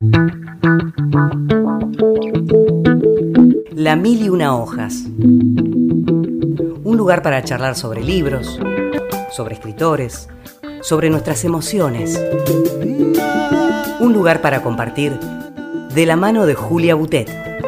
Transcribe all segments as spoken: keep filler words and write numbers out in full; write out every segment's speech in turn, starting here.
La Mil y Una Hojas. Un lugar para charlar sobre libros, sobre escritores, sobre nuestras emociones. Un lugar para compartir de la mano de Julia Butet.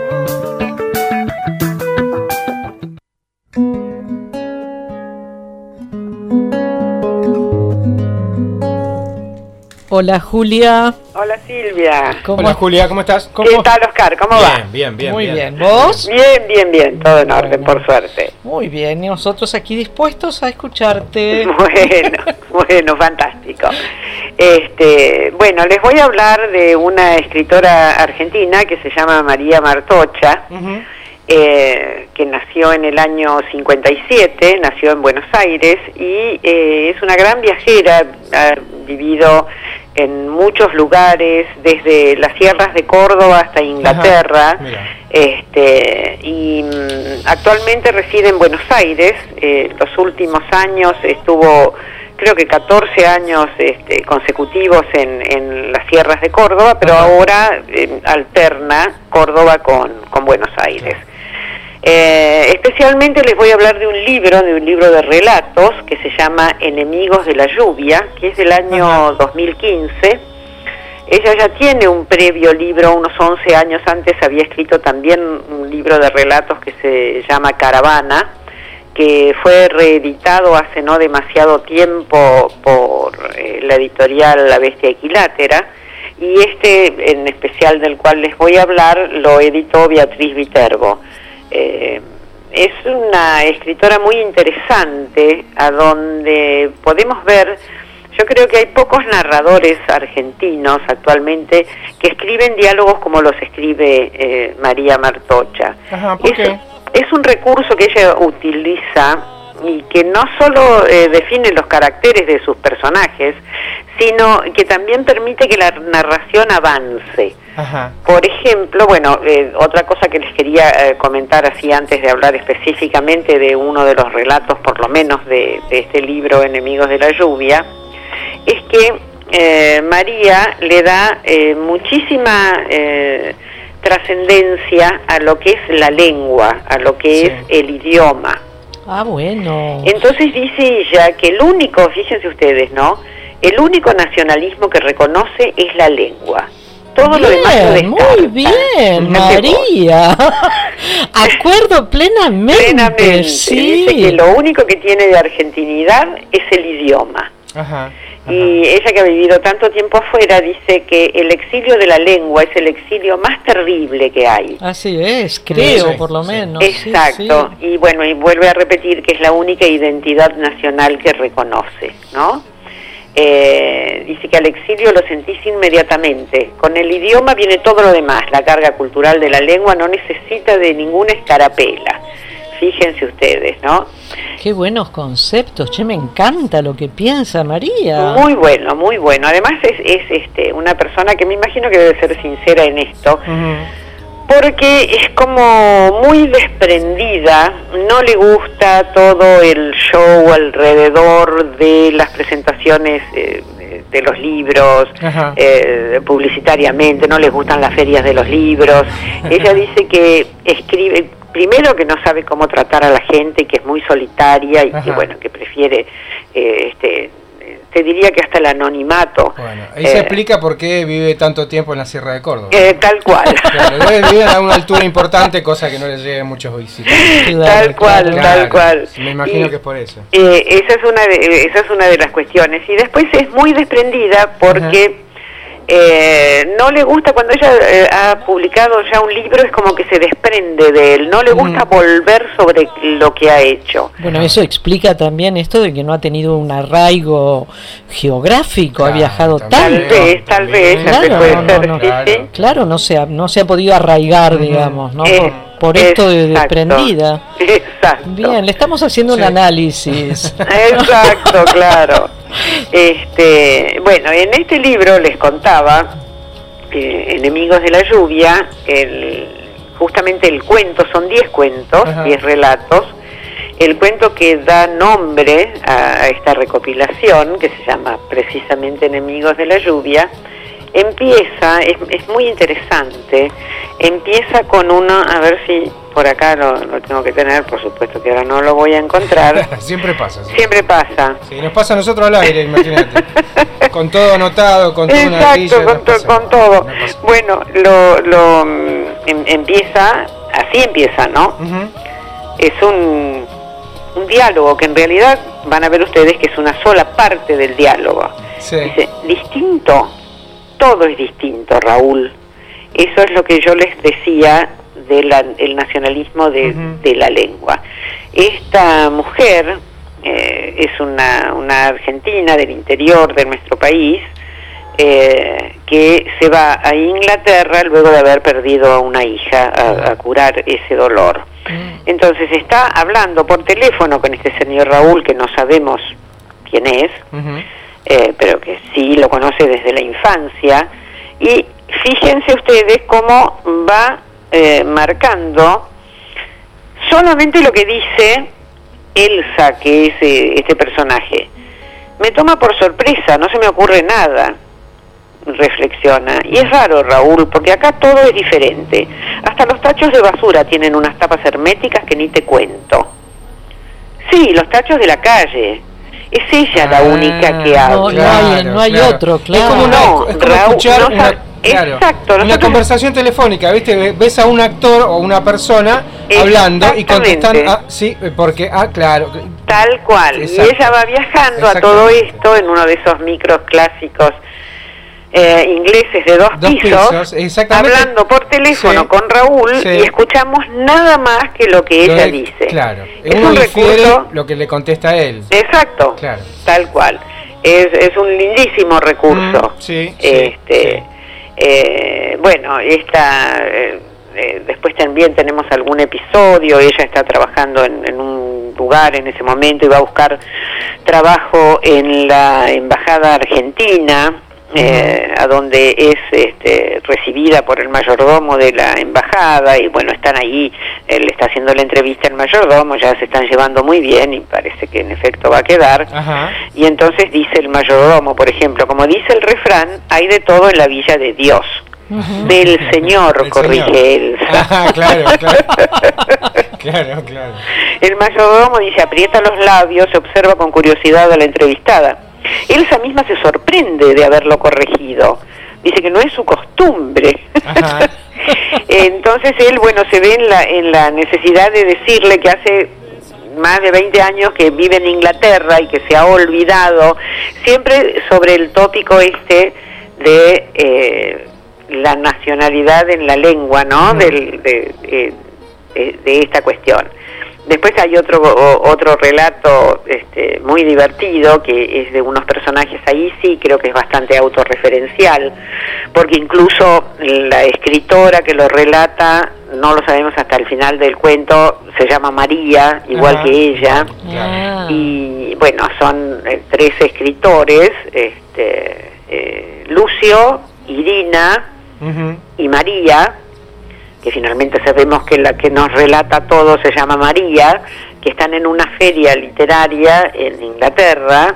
Hola Julia. Hola Silvia. ¿Cómo Hola Julia, ¿cómo estás? ¿Qué tal Oscar? ¿Cómo bien, va? Bien, bien, Muy bien. bien. ¿Vos? Bien, bien, bien. Todo en Bueno. orden, por suerte. Muy bien. Y nosotros aquí dispuestos a escucharte. Bueno, bueno, fantástico. Este, bueno, les voy a hablar de una escritora argentina que se llama María Martocha, Uh-huh. eh, que nació en el año cincuenta y siete, nació en Buenos Aires y eh, es una gran viajera, ha vivido en muchos lugares, desde las sierras de Córdoba hasta Inglaterra. Ajá, mira. Este, y mm, actualmente reside en Buenos Aires. Eh, los últimos años estuvo, creo que catorce años este, consecutivos en, en las sierras de Córdoba, pero Ajá. ahora eh, alterna Córdoba con, con Buenos Aires. Eh, especialmente les voy a hablar de un libro, de un libro de relatos que se llama Enemigos de la Lluvia, que es del año Ajá. dos mil quince. Ella ya tiene un previo libro, unos once años antes había escrito también un libro de relatos que se llama Caravana, que fue reeditado hace no demasiado tiempo por eh, la editorial La Bestia Equilátera, y este en especial del cual les voy a hablar lo editó Beatriz Viterbo. Eh, es una escritora muy interesante, a donde podemos ver, yo creo que hay pocos narradores argentinos actualmente que escriben diálogos como los escribe eh, María Martocha. Ajá, ¿por es, qué? es un recurso que ella utiliza y que no solo eh, define los caracteres de sus personajes, sino que también permite que la narración avance. Ajá. Por ejemplo, bueno, eh, otra cosa que les quería eh, comentar así antes de hablar específicamente de uno de los relatos, por lo menos de, de este libro Enemigos de la Lluvia, es que eh, María le da eh, muchísima eh, trascendencia a lo que es la lengua, a lo que Sí. es el idioma. Ah, bueno. Entonces dice ella que el único, fíjense ustedes, ¿no? El único nacionalismo que reconoce es la lengua. Todo lo demás lo Bien, descarta. muy bien, Fíjate vos. María. Acuerdo plenamente. Plenamente. Sí. Dice que lo único que tiene de argentinidad es el idioma. Ajá. Ajá. Y ella, que ha vivido tanto tiempo afuera, dice que el exilio de la lengua es el exilio más terrible que hay. Así es, creo, Sí, por lo sí. menos. Exacto. Sí, sí. Y bueno, y vuelve a repetir que es la única identidad nacional que reconoce, ¿no? Eh, dice que al exilio lo sentís inmediatamente. Con el idioma viene todo lo demás. La carga cultural de la lengua no necesita de ninguna escarapela. Fíjense ustedes, ¿no? Qué buenos conceptos. Che, me encanta lo que piensa María. Muy bueno, muy bueno. Además es, es este, una persona que me imagino que debe ser sincera en esto, Ujú. porque es como muy desprendida, no le gusta todo el show alrededor de las presentaciones eh, de los libros, Ajá. eh, publicitariamente, no les gustan las ferias de los libros. Ella dice que escribe, primero que no sabe cómo tratar a la gente, que es muy solitaria y que Ajá. bueno, que prefiere, eh, este, te diría que hasta el anonimato. Bueno, ahí se Eh, explica por qué vive tanto tiempo en la Sierra de Córdoba. eh, tal cual. Claro, debe vivir a una altura importante, cosa que no le llegue a muchos visitantes. Claro, tal cual, claro. tal cual. Me imagino Y, que es por eso. eh, esa es una de, esa es una de las cuestiones. Y después es muy desprendida porque eh, no le gusta, cuando ella eh, ha publicado ya un libro, es como que se desprende de él, no le gusta Ujú. volver sobre lo que ha hecho. Bueno, eso explica también esto de que no ha tenido un arraigo geográfico, ha Claro, viajado también. Tal tanto. vez, tal vez, También. tal vez Claro, puede no, ser, no, sí, claro. sí. Claro, no se ha, no se ha podido arraigar, Ujú. digamos, ¿no? Eh, Por, por esto de exacto. desprendida. Exacto. Bien, le estamos haciendo Sí. un análisis. Exacto, claro. Este, bueno, en este libro les contaba, eh, Enemigos de la Lluvia, el, justamente el cuento, son diez cuentos, Ajá. diez relatos, el cuento que da nombre a, a esta recopilación, que se llama precisamente Enemigos de la Lluvia, empieza, es, es muy interesante, empieza con uno, a ver si por acá lo, lo tengo que tener, por supuesto que ahora no lo voy a encontrar. Siempre pasa. ¿Sí? Siempre pasa. Sí, nos pasa a nosotros al aire, imagínate. Con todo anotado, con toda una grilla. Exacto, con, to, con todo. Bueno, lo, lo em, empieza, así empieza, ¿no? Uh-huh. Es un, un diálogo que en realidad van a ver ustedes que es una sola parte del diálogo. Sí. Dice, distinto, todo es distinto, Raúl. Eso es lo que yo les decía del nacionalismo de, uh-huh. de la lengua. Esta mujer eh, es una, una argentina del interior de nuestro país eh, que se va a Inglaterra luego de haber perdido a una hija a, a curar ese dolor. Uh-huh. Entonces está hablando por teléfono con este señor Raúl, que no sabemos quién es, uh-huh. eh, pero que sí lo conoce desde la infancia, y fíjense ustedes cómo va Eh, marcando solamente lo que dice Elsa, que es eh, este personaje. Me toma por sorpresa, no se me ocurre nada, reflexiona. Y es raro, Raúl, porque acá todo es diferente. Hasta los tachos de basura tienen unas tapas herméticas que ni te cuento. Sí, los tachos de la calle. Es ella la única que habla. No, no hay, no hay claro. otro, claro. Es como, una, no, es como Raúl, escuchar no, una, claro, exacto, una conversación telefónica, ¿viste? Ves a un actor o una persona hablando y contestan, ah, sí, porque, ah, claro. Tal cual. Exacto. Y ella va viajando a todo esto en uno de esos micros clásicos eh, ingleses de dos, dos pisos, pisos hablando por teléfono sí, con Raúl sí. y escuchamos nada más que lo que ella lo de, dice. Claro, es un recurso, lo que le contesta a él. Exacto, claro. Tal cual. Es, es un lindísimo recurso. Mm, sí, este, sí. Eh, bueno, esta, eh, eh, después también tenemos algún episodio, ella está trabajando en, en un lugar en ese momento y va a buscar trabajo en la embajada argentina, eh, a donde es este, recibida por el mayordomo de la embajada, y bueno, están ahí, él está haciendo la entrevista al mayordomo, ya se están llevando muy bien y parece que en efecto va a quedar. Ajá. Y entonces dice el mayordomo, por ejemplo, como dice el refrán, hay de todo en la villa de Dios. Uh-huh. Del Señor, corrige Elsa. Ah, claro, claro. Claro, claro. El mayordomo dice, aprieta los labios, se observa con curiosidad a la entrevistada. Elsa misma se sorprende de haberlo corregido. Dice que no es su costumbre. Ajá. Entonces él, bueno, se ve en la, en la necesidad de decirle que hace más de veinte años que vive en Inglaterra y que se ha olvidado, siempre sobre el tópico este de eh, la nacionalidad en la lengua, ¿no? Mm. Del, de, de, de, de esta cuestión. Después hay otro otro relato este, muy divertido, que es de unos personajes, ahí sí creo que es bastante autorreferencial, porque incluso la escritora que lo relata, no lo sabemos hasta el final del cuento, se llama María, igual Ajá. que ella, ah. y bueno, son eh, tres escritores, este, eh, Lucio, Irina uh-huh. y María, que finalmente sabemos que la que nos relata todo se llama María, que están en una feria literaria en Inglaterra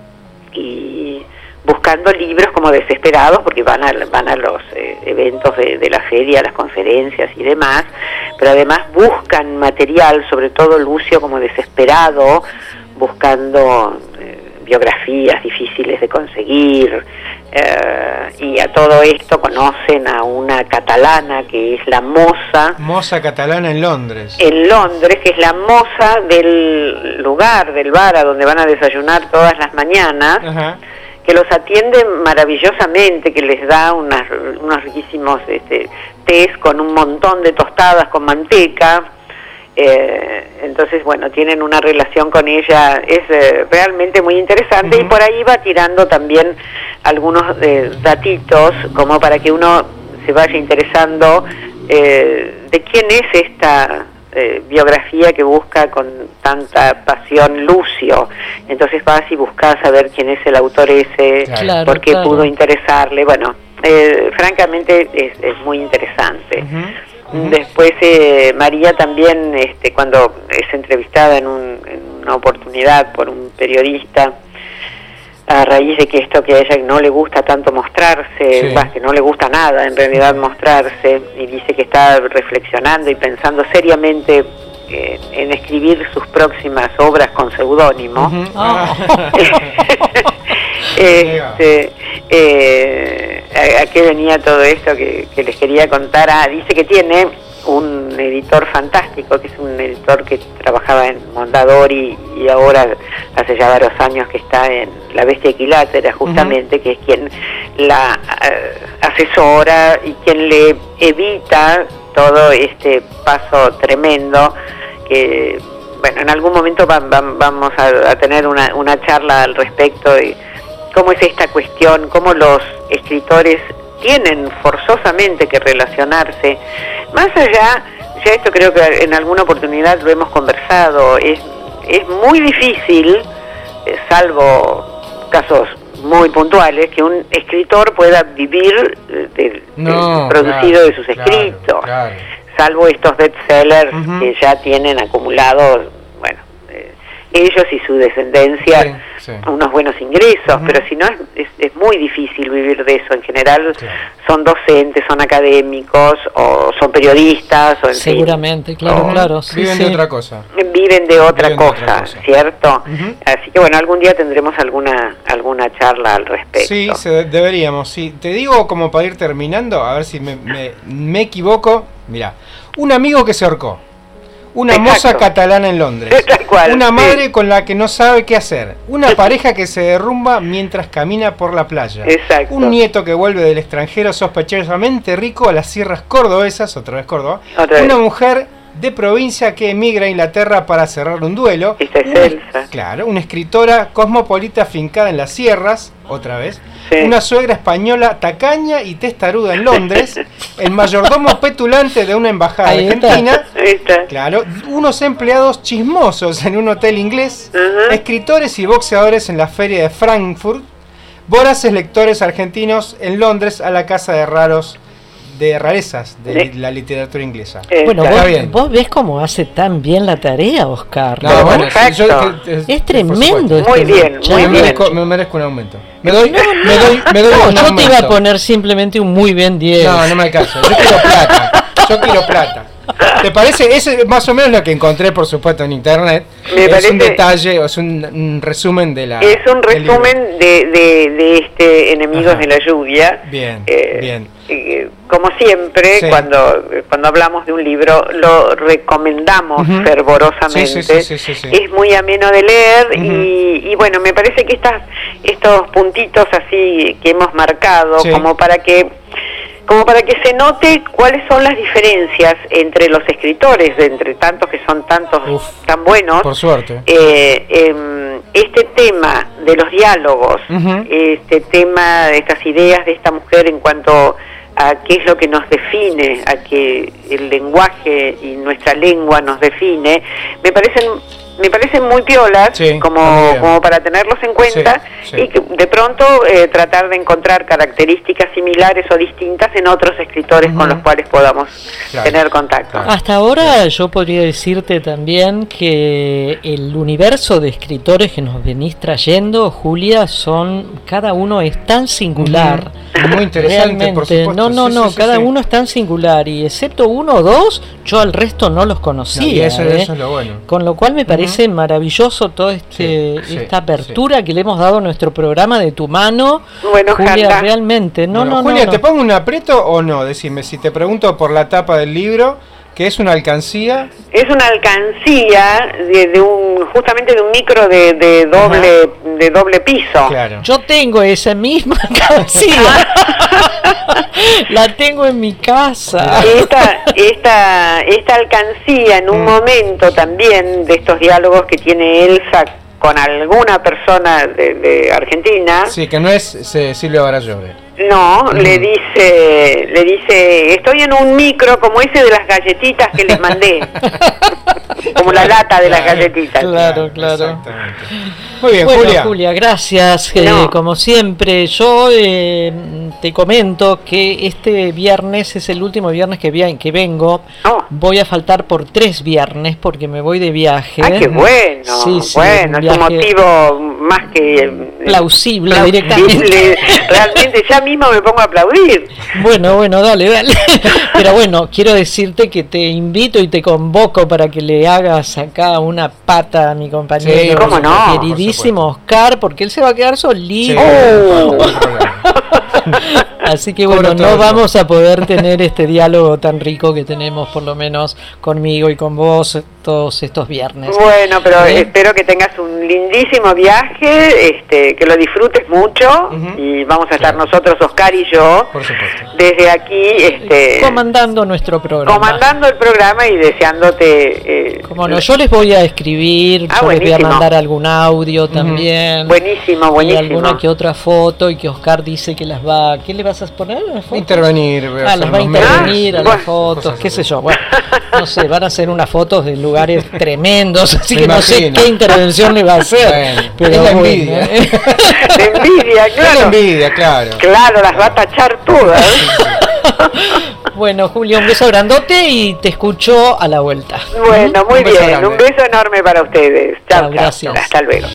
y buscando libros como desesperados, porque van a, van a los eh, eventos de, de la feria, las conferencias y demás, pero además buscan material, sobre todo Lucio como desesperado, buscando eh, biografías difíciles de conseguir, eh, y a todo esto conocen a una catalana que es la moza. Moza catalana en Londres. En Londres, que es la moza del lugar, del bar a donde van a desayunar todas las mañanas. Ajá. Que los atiende maravillosamente, que les da unas, unos riquísimos este, tés con un montón de tostadas con manteca. Eh, entonces, bueno, tienen una relación con ella, es eh, realmente muy interesante. Uh-huh. Y por ahí va tirando también algunos eh, datitos, como para que uno se vaya interesando eh, de quién es esta eh, biografía que busca con tanta pasión Lucio. Entonces vas y buscas a ver quién es el autor ese, claro, por qué claro. pudo interesarle. Bueno, eh, francamente es, es muy interesante. Uh-huh. Uh-huh. Después eh, María también, este, cuando es entrevistada en, un, en una oportunidad por un periodista, a raíz de que esto que a ella no le gusta tanto mostrarse, Sí. bah, que no le gusta nada en realidad mostrarse, y dice que está reflexionando y pensando seriamente eh, en escribir sus próximas obras con seudónimo. Ujú. Ah. este, eh, a, a qué venía todo esto que, que les quería contar? Ah, dice que tiene un editor fantástico, que es un editor que trabajaba en Mondadori y ahora hace ya varios años que está en La Bestia Equilátera, justamente, uh-huh. que es quien la uh, asesora y quien le evita todo este paso tremendo que, bueno, en algún momento va, va, vamos a, a tener una, una charla al respecto de cómo es esta cuestión, cómo los escritores tienen forzosamente que relacionarse. Más allá, ya esto creo que en alguna oportunidad lo hemos conversado, es, es muy difícil, eh, salvo casos muy puntuales, que un escritor pueda vivir del, no, del producido claro, de sus escritos, claro, claro. salvo estos bestsellers uh-huh. que ya tienen acumulados, bueno, eh, ellos y su descendencia, sí, sí. unos buenos ingresos, uh-huh. pero si no es, es, es muy difícil vivir de eso. En general sí. son docentes, son académicos, o son periodistas, o en seguramente, fin, claro, o, claro. Sí, viven sí. de otra cosa. Viven de otra, viven cosa, de otra cosa, ¿cierto? Uh-huh. Así que bueno, algún día tendremos alguna alguna charla al respecto. Sí, se, deberíamos, sí. Te digo como para ir terminando, a ver si me, me, me equivoco. Mirá, un amigo que se ahorcó. Una Exacto. moza catalana en Londres. Tal cual, una sí. madre con la que no sabe qué hacer. Una pareja que se derrumba mientras camina por la playa. Exacto. Un nieto que vuelve del extranjero sospechosamente rico a las sierras cordobesas, otra vez Córdoba. Otra una vez. mujer de provincia que emigra a Inglaterra para cerrar un duelo. Esta es una, Elsa. Claro, una escritora cosmopolita afincada en las sierras, otra vez. Sí. Una suegra española tacaña y testaruda en Londres, el mayordomo petulante de una embajada Ahí argentina, está. Ahí está. Claro, unos empleados chismosos en un hotel inglés, uh-huh. escritores y boxeadores en la feria de Frankfurt, voraces lectores argentinos en Londres a la casa de raros de rarezas de ¿Sí? la literatura inglesa. Eh, bueno, vos, vos ves cómo hace tan bien la tarea, Oscar. No, no bueno, yo, que, es, es tremendo. Muy este bien, muchacho. muy me bien. merezco, me merezco un aumento. Me doy, no, no, me doy, me doy no, un yo aumento. te iba a poner simplemente un muy bien diez. No, no me alcanza. Yo quiero plata. Yo quiero plata. ¿Te parece? Ese es más o menos lo que encontré, por supuesto, en internet. Me es parece, un detalle, es un, un resumen de la. Es un resumen de, de, de este Enemigos Ajá. de la Lluvia. Bien, eh, bien. Eh, como siempre, sí. cuando cuando hablamos de un libro, lo recomendamos uh-huh. fervorosamente. Sí, sí, sí, sí, sí, sí. Es muy ameno de leer uh-huh. y, y bueno, me parece que estas estos puntitos así que hemos marcado, sí. como para que como para que se note cuáles son las diferencias entre los escritores, de entre tantos que son tantos Uf, tan buenos. Por suerte. Eh, eh, este tema de los diálogos, uh-huh. este tema de estas ideas de esta mujer en cuanto a qué es lo que nos define, a que el lenguaje y nuestra lengua nos define, me parecen me parecen muy piolas, sí, como, como para tenerlos en cuenta, sí, sí. y que de pronto eh, tratar de encontrar características similares o distintas en otros escritores uh-huh. con los cuales podamos claro, tener contacto. Claro. Hasta ahora yo podría decirte también que el universo de escritores que nos venís trayendo, Julia, son, cada uno es tan singular. Uh-huh. Muy interesante, realmente. Por supuesto. No, no, sí, no, sí, cada sí. uno es tan singular y excepto uno o dos, yo al resto no los conocía. No, y eso, ¿eh? eso es lo bueno. Con lo cual me parece uh-huh. maravilloso todo este sí, esta sí, apertura sí. que le hemos dado a nuestro programa de tu mano. Bueno, Julia, Janda. realmente. No, bueno, no, Julia, no, ¿te no. pongo un aprieto o no? Decime, si te pregunto por la tapa del libro, que es una alcancía. Es una alcancía de, de un justamente de un micro de, de doble Ajá. de doble piso. Claro. Yo tengo esa misma alcancía. La tengo en mi casa. Esta esta esta alcancía en un mm. momento también de estos diálogos que tiene Elsa con alguna persona de, de Argentina. Sí, que no es eh, Silvia Barallore. No, mm. le dice, le dice, estoy en un micro como ese de las galletitas que les mandé. como la lata de las galletitas. Claro, claro. Muy bien, bueno, Julia. Julia, gracias. No. Eh, como siempre, yo eh, te comento que este viernes es el último viernes que, vi- que vengo. Oh. Voy a faltar por tres viernes porque me voy de viaje. ¡Ay, qué bueno! Sí, sí, bueno, un es un viaje motivo más que... eh, plausible, plausible. directamente. Realmente ya mismo me pongo a aplaudir. Bueno, bueno, dale, dale. Pero bueno, quiero decirte que te invito y te convoco para que le hagas acá una pata a mi compañero, Sí, ¿cómo no? queridísimo Oscar, porque él se va a quedar solito. Sí. Oh. Así que Cobro bueno, todo no yo. vamos a poder tener este diálogo tan rico que tenemos por lo menos conmigo y con vos todos estos viernes. Bueno, pero ¿Eh? espero que tengas un lindísimo viaje, este, que lo disfrutes mucho. Ujú. Y vamos a estar Claro. nosotros, Oscar y yo, Por supuesto. desde aquí, este, Comandando nuestro programa. comandando el programa y deseándote... eh, Como no, yo les voy a escribir, Ah, yo les voy a buenísimo. mandar algún audio también. Buenísimo, Y buenísimo. alguna que otra foto y que Oscar dice que las va... ¿Qué le vas a poner a las fotos? Intervenir. voy a Ah, hacer las va a unos memes. intervenir a las Bueno. fotos, Cosas qué así. sé yo. Bueno, no sé, van a hacer unas fotos de lugares tremendos, así Me que no sé imagino. qué intervención le va a hacer. Bueno, pero es la bueno. envidia. De envidia, Es la claro. envidia, claro. Claro, las va a tachar todas. Bueno, Julio, un beso grandote y te escucho a la vuelta. Bueno, muy Un beso bien. grande. Un beso enorme para ustedes. Chao, Chao, chao. gracias. Hasta luego.